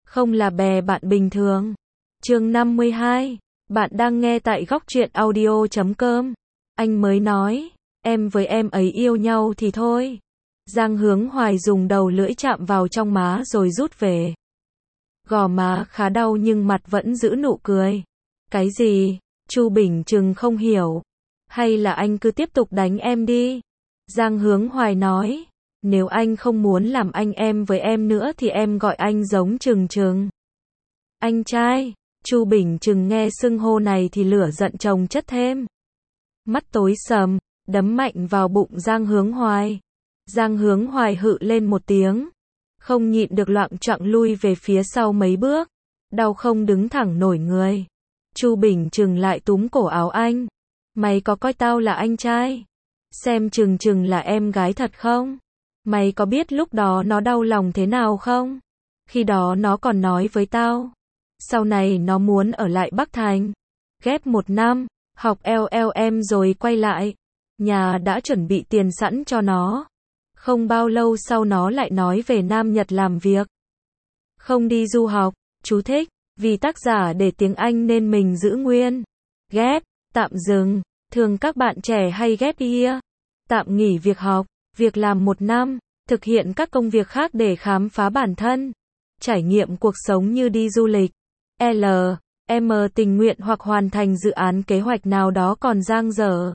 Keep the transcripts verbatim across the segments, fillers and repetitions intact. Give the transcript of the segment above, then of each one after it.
không là bè bạn bình thường. Chương năm mươi hai. Bạn đang nghe tại góc truyện audio chấm com. Anh mới nói, em với em ấy yêu nhau thì thôi. Giang Hướng Hoài dùng đầu lưỡi chạm vào trong má rồi rút về. Gò má khá đau nhưng mặt vẫn giữ nụ cười. Cái gì? Chu Bình Trừng không hiểu. Hay là anh cứ tiếp tục đánh em đi? Giang Hướng Hoài nói, nếu anh không muốn làm anh em với em nữa thì em gọi anh giống Trừng Trừng. Anh trai. Chu Bình Trừng nghe xưng hô này thì lửa giận chồng chất thêm. Mắt tối sầm, đấm mạnh vào bụng Giang Hướng Hoài. Giang Hướng Hoài hự lên một tiếng, không nhịn được loạng choạng lui về phía sau mấy bước, đau không đứng thẳng nổi người. Chu Bình Trừng lại túm cổ áo anh. Mày có coi tao là anh trai? Xem Trừng Trừng là em gái thật không? Mày có biết lúc đó nó đau lòng thế nào không? Khi đó nó còn nói với tao, sau này nó muốn ở lại Bắc Thành, ghép một năm, học L L M rồi quay lại. Nhà đã chuẩn bị tiền sẵn cho nó. Không bao lâu sau nó lại nói về Nam Nhật làm việc. Không đi du học. Chú thích, vì tác giả để tiếng Anh nên mình giữ nguyên. Ghép, tạm dừng. Thường các bạn trẻ hay ghép year, tạm nghỉ việc học, việc làm một năm, thực hiện các công việc khác để khám phá bản thân, trải nghiệm cuộc sống như đi du lịch, L, M tình nguyện hoặc hoàn thành dự án kế hoạch nào đó còn dang dở.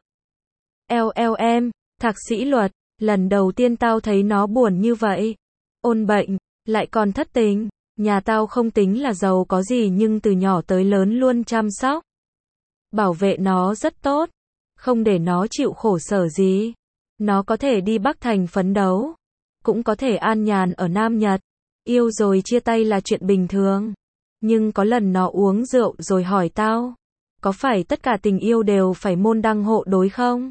L L M, thạc sĩ luật, lần đầu tiên tao thấy nó buồn như vậy. Ôn bệnh, lại còn thất tình. Nhà tao không tính là giàu có gì nhưng từ nhỏ tới lớn luôn chăm sóc, bảo vệ nó rất tốt, không để nó chịu khổ sở gì. Nó có thể đi Bắc Thành phấn đấu, cũng có thể an nhàn ở Nam Nhật. Yêu rồi chia tay là chuyện bình thường. Nhưng có lần nó uống rượu rồi hỏi tao, có phải tất cả tình yêu đều phải môn đăng hộ đối không?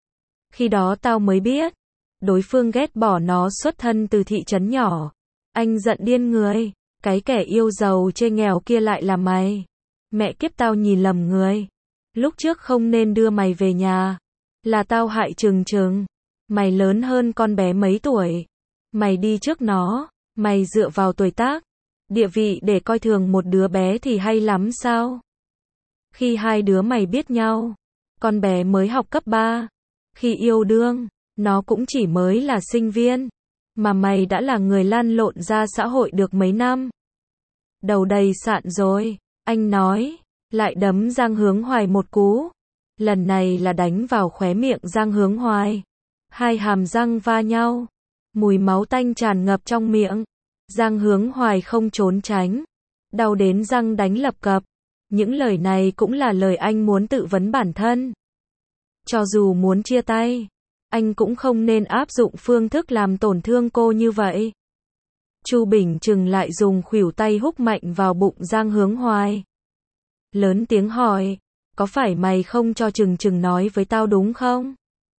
Khi đó tao mới biết, đối phương ghét bỏ nó xuất thân từ thị trấn nhỏ. Anh giận điên người, cái kẻ yêu giàu chê nghèo kia lại là mày. Mẹ kiếp, tao nhìn lầm người. Lúc trước không nên đưa mày về nhà. Là tao hại Trừng Trừng. Mày lớn hơn con bé mấy tuổi. Mày đi trước nó. Mày dựa vào tuổi tác, địa vị để coi thường một đứa bé thì hay lắm sao? Khi hai đứa mày biết nhau, con bé mới học cấp ba. Khi yêu đương, nó cũng chỉ mới là sinh viên. Mà mày đã là người lăn lộn ra xã hội được mấy năm. Đầu đầy sạn rồi, anh nói, lại đấm Giang Hướng Hoài một cú. Lần này là đánh vào khóe miệng Giang Hướng Hoài. Hai hàm răng va nhau, mùi máu tanh tràn ngập trong miệng. Giang Hướng Hoài không trốn tránh, đau đến răng đánh lập cập. Những lời này cũng là lời anh muốn tự vấn bản thân. Cho dù muốn chia tay, anh cũng không nên áp dụng phương thức làm tổn thương cô như vậy. Chu Bình Trừng lại dùng khuỷu tay húc mạnh vào bụng Giang Hướng Hoài. Lớn tiếng hỏi, có phải mày không cho Trừng Trừng nói với tao đúng không?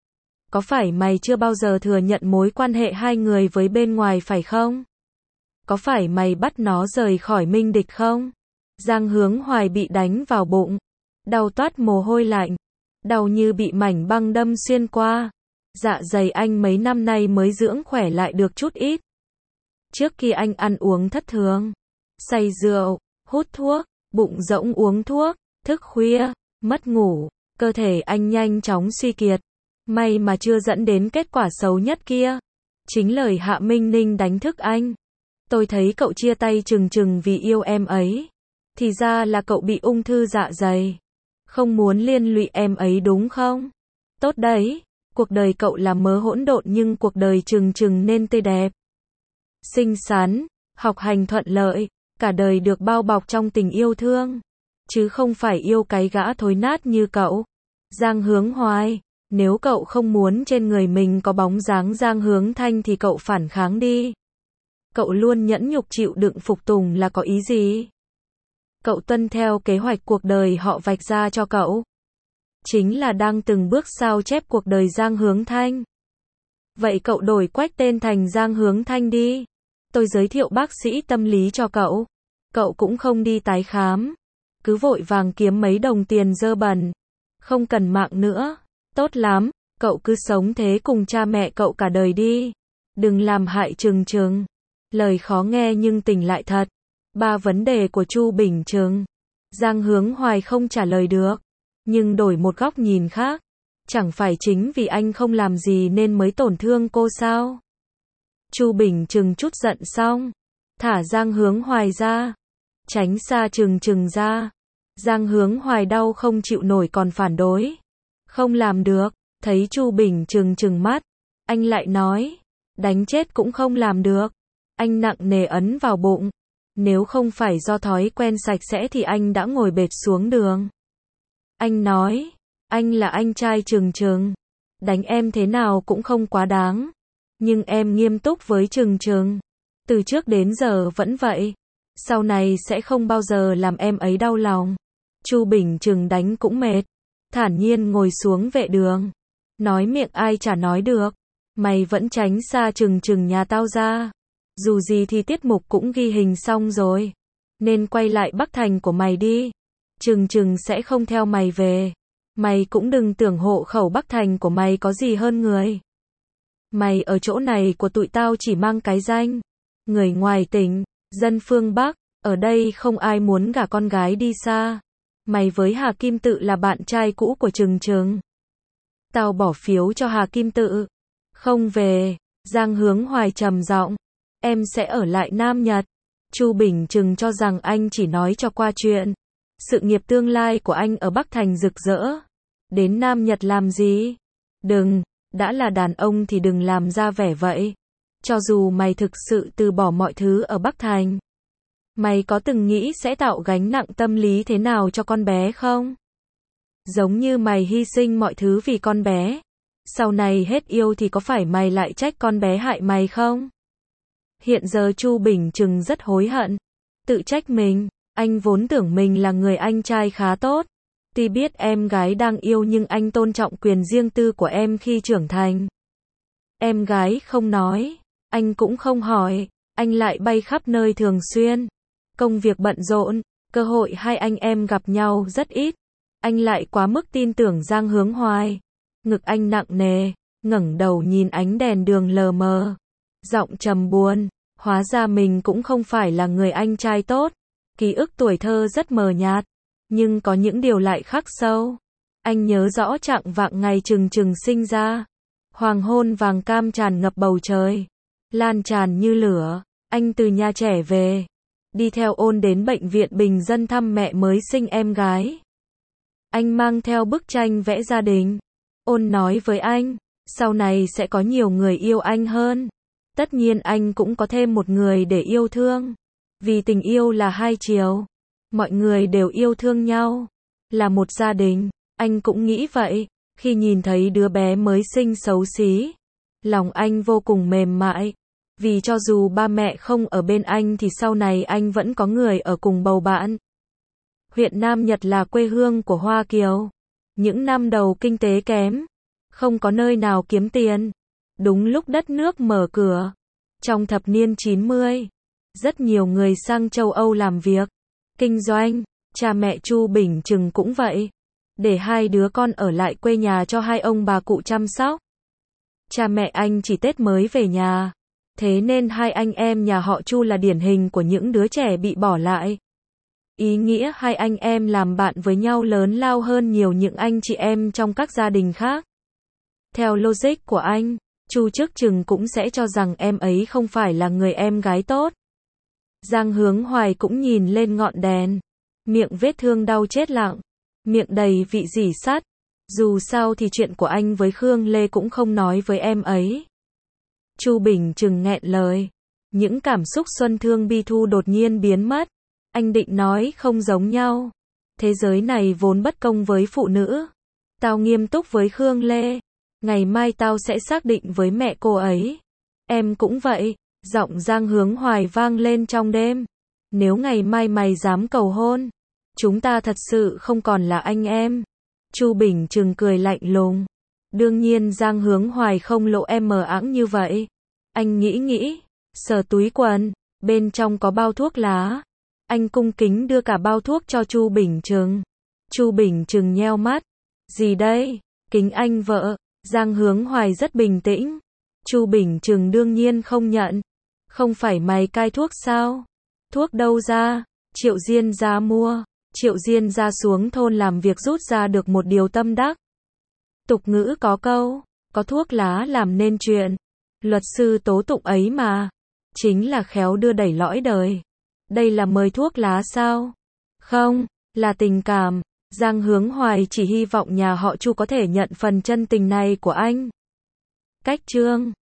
Có phải mày chưa bao giờ thừa nhận mối quan hệ hai người với bên ngoài phải không? Có phải mày bắt nó rời khỏi Minh Địch không? Giang Hướng Hoài bị đánh vào bụng, đau toát mồ hôi lạnh, đau như bị mảnh băng đâm xuyên qua. Dạ dày anh mấy năm nay mới dưỡng khỏe lại được chút ít. Trước khi anh ăn uống thất thường, say rượu, hút thuốc, bụng rỗng uống thuốc, thức khuya, mất ngủ, cơ thể anh nhanh chóng suy kiệt. May mà chưa dẫn đến kết quả xấu nhất kia. Chính lời Hạ Minh Ninh đánh thức anh. Tôi thấy cậu chia tay Trừng Trừng vì yêu em ấy. Thì ra là cậu bị ung thư dạ dày. Không muốn liên lụy em ấy đúng không? Tốt đấy, cuộc đời cậu là mớ hỗn độn nhưng cuộc đời Trừng Trừng nên tươi đẹp, xinh xắn, học hành thuận lợi, cả đời được bao bọc trong tình yêu thương. Chứ không phải yêu cái gã thối nát như cậu. Giang Hướng Hoài, nếu cậu không muốn trên người mình có bóng dáng Giang Hướng Thanh thì cậu phản kháng đi. Cậu luôn nhẫn nhục chịu đựng phục tùng là có ý gì? Cậu tuân theo kế hoạch cuộc đời họ vạch ra cho cậu, chính là đang từng bước sao chép cuộc đời Giang Hướng Thanh. Vậy cậu đổi quách tên thành Giang Hướng Thanh đi. Tôi giới thiệu bác sĩ tâm lý cho cậu. Cậu cũng không đi tái khám. Cứ vội vàng kiếm mấy đồng tiền dơ bẩn. Không cần mạng nữa. Tốt lắm, cậu cứ sống thế cùng cha mẹ cậu cả đời đi. Đừng làm hại Trừng Trừng. Lời khó nghe nhưng tình lại thật. Ba vấn đề của Chu Bình Trừng. Giang Hướng Hoài không trả lời được, nhưng đổi một góc nhìn khác, chẳng phải chính vì anh không làm gì nên mới tổn thương cô sao? Chu Bình Trừng chút giận xong, thả Giang Hướng Hoài ra, tránh xa Trừng Trừng ra. Giang Hướng Hoài đau không chịu nổi còn phản đối. Không làm được, thấy Chu Bình Trừng trừng mắt, anh lại nói, đánh chết cũng không làm được. Anh nặng nề ấn vào bụng. Nếu không phải do thói quen sạch sẽ thì anh đã ngồi bệt xuống đường. Anh nói, anh là anh trai Trừng Trừng, đánh em thế nào cũng không quá đáng. Nhưng em nghiêm túc với Trừng Trừng, từ trước đến giờ vẫn vậy. Sau này sẽ không bao giờ làm em ấy đau lòng. Chu Bình Trừng đánh cũng mệt, thản nhiên ngồi xuống vệ đường. Nói miệng ai chả nói được. Mày vẫn tránh xa Trừng Trừng nhà tao ra. Dù gì thì tiết mục cũng ghi hình xong rồi, nên quay lại Bắc Thành của mày đi. Trừng Trừng sẽ không theo mày về. Mày cũng đừng tưởng hộ khẩu Bắc Thành của mày có gì hơn người. Mày ở chỗ này của tụi tao chỉ mang cái danh người ngoài tỉnh, dân phương Bắc. Ở đây không ai muốn gả con gái đi xa. Mày với Hà Kim Tự là bạn trai cũ của Trừng Trừng. Tao bỏ phiếu cho Hà Kim Tự. Không về. Giang Hướng Hoài trầm giọng, em sẽ ở lại Nam Nhật. Chu Bình Trừng cho rằng anh chỉ nói cho qua chuyện. Sự nghiệp tương lai của anh ở Bắc Thành rực rỡ. Đến Nam Nhật làm gì? Đừng, đã là đàn ông thì đừng làm ra vẻ vậy. Cho dù mày thực sự từ bỏ mọi thứ ở Bắc Thành, mày có từng nghĩ sẽ tạo gánh nặng tâm lý thế nào cho con bé không? Giống như mày hy sinh mọi thứ vì con bé. Sau này hết yêu thì có phải mày lại trách con bé hại mày không? Hiện giờ Chu Bình Trừng rất hối hận. Tự trách mình. Anh vốn tưởng mình là người anh trai khá tốt. Tuy biết em gái đang yêu nhưng anh tôn trọng quyền riêng tư của em khi trưởng thành. Em gái không nói, anh cũng không hỏi. Anh lại bay khắp nơi thường xuyên. Công việc bận rộn, cơ hội hai anh em gặp nhau rất ít. Anh lại quá mức tin tưởng Giang Hướng Hoài. Ngực anh nặng nề, ngẩng đầu nhìn ánh đèn đường lờ mờ. Giọng trầm buồn, hóa ra mình cũng không phải là người anh trai tốt. Ký ức tuổi thơ rất mờ nhạt, nhưng có những điều lại khắc sâu. Anh nhớ rõ trạng vạng ngày Trừng Trừng sinh ra. Hoàng hôn vàng cam tràn ngập bầu trời, lan tràn như lửa. Anh từ nhà trẻ về, đi theo Ôn đến bệnh viện bình dân thăm mẹ mới sinh em gái. Anh mang theo bức tranh vẽ gia đình. Ôn nói với anh, sau này sẽ có nhiều người yêu anh hơn. Tất nhiên anh cũng có thêm một người để yêu thương. Vì tình yêu là hai chiều. Mọi người đều yêu thương nhau. Là một gia đình. Anh cũng nghĩ vậy. Khi nhìn thấy đứa bé mới sinh xấu xí, lòng anh vô cùng mềm mại. Vì cho dù ba mẹ không ở bên anh thì sau này anh vẫn có người ở cùng bầu bạn. Huyện Nam Nhật là quê hương của Hoa Kiều. Những năm đầu kinh tế kém, không có nơi nào kiếm tiền. Đúng lúc đất nước mở cửa, trong thập niên chín mươi, rất nhiều người sang châu Âu làm việc, kinh doanh. Cha mẹ Chu Bình Trừng cũng vậy, để hai đứa con ở lại quê nhà cho hai ông bà cụ chăm sóc. Cha mẹ anh chỉ Tết mới về nhà, thế nên hai anh em nhà họ Chu là điển hình của những đứa trẻ bị bỏ lại. Ý nghĩa hai anh em làm bạn với nhau lớn lao hơn nhiều những anh chị em trong các gia đình khác. Theo logic của anh, Chu trước chừng cũng sẽ cho rằng em ấy không phải là người em gái tốt. Giang Hướng Hoài cũng nhìn lên ngọn đèn, miệng vết thương đau chết lặng, miệng đầy vị rỉ sắt. Dù sao thì chuyện của anh với Khương Lê cũng không nói với em ấy. Chu Bình Trừng nghẹn lời, những cảm xúc xuân thương bi thu đột nhiên biến mất. Anh định nói không giống nhau. Thế giới này vốn bất công với phụ nữ. Tao nghiêm túc với Khương Lê. Ngày mai tao sẽ xác định với mẹ cô ấy. Em cũng vậy. Giọng Giang Hướng Hoài vang lên trong đêm. Nếu ngày mai mày dám cầu hôn, chúng ta thật sự không còn là anh em. Chu Bình Trừng cười lạnh lùng. Đương nhiên Giang Hướng Hoài không lộ em mờ ẵng như vậy. Anh nghĩ nghĩ, sờ túi quần, bên trong có bao thuốc lá. Anh cung kính đưa cả bao thuốc cho Chu Bình Trừng. Chu Bình Trừng nheo mắt. Gì đây? Kính anh vợ. Giang Hướng Hoài rất bình tĩnh. Chu Bình Trừng đương nhiên không nhận. Không phải mày cai thuốc sao? Thuốc đâu ra? Triệu Diên ra mua. Triệu Diên ra xuống thôn làm việc rút ra được một điều tâm đắc. Tục ngữ có câu, có thuốc lá làm nên chuyện. Luật sư tố tụng ấy mà. Chính là khéo đưa đẩy lõi đời. Đây là mời thuốc lá sao? Không, là tình cảm. Giang Hướng Hoài chỉ hy vọng nhà họ Chu có thể nhận phần chân tình này của anh. Cách chương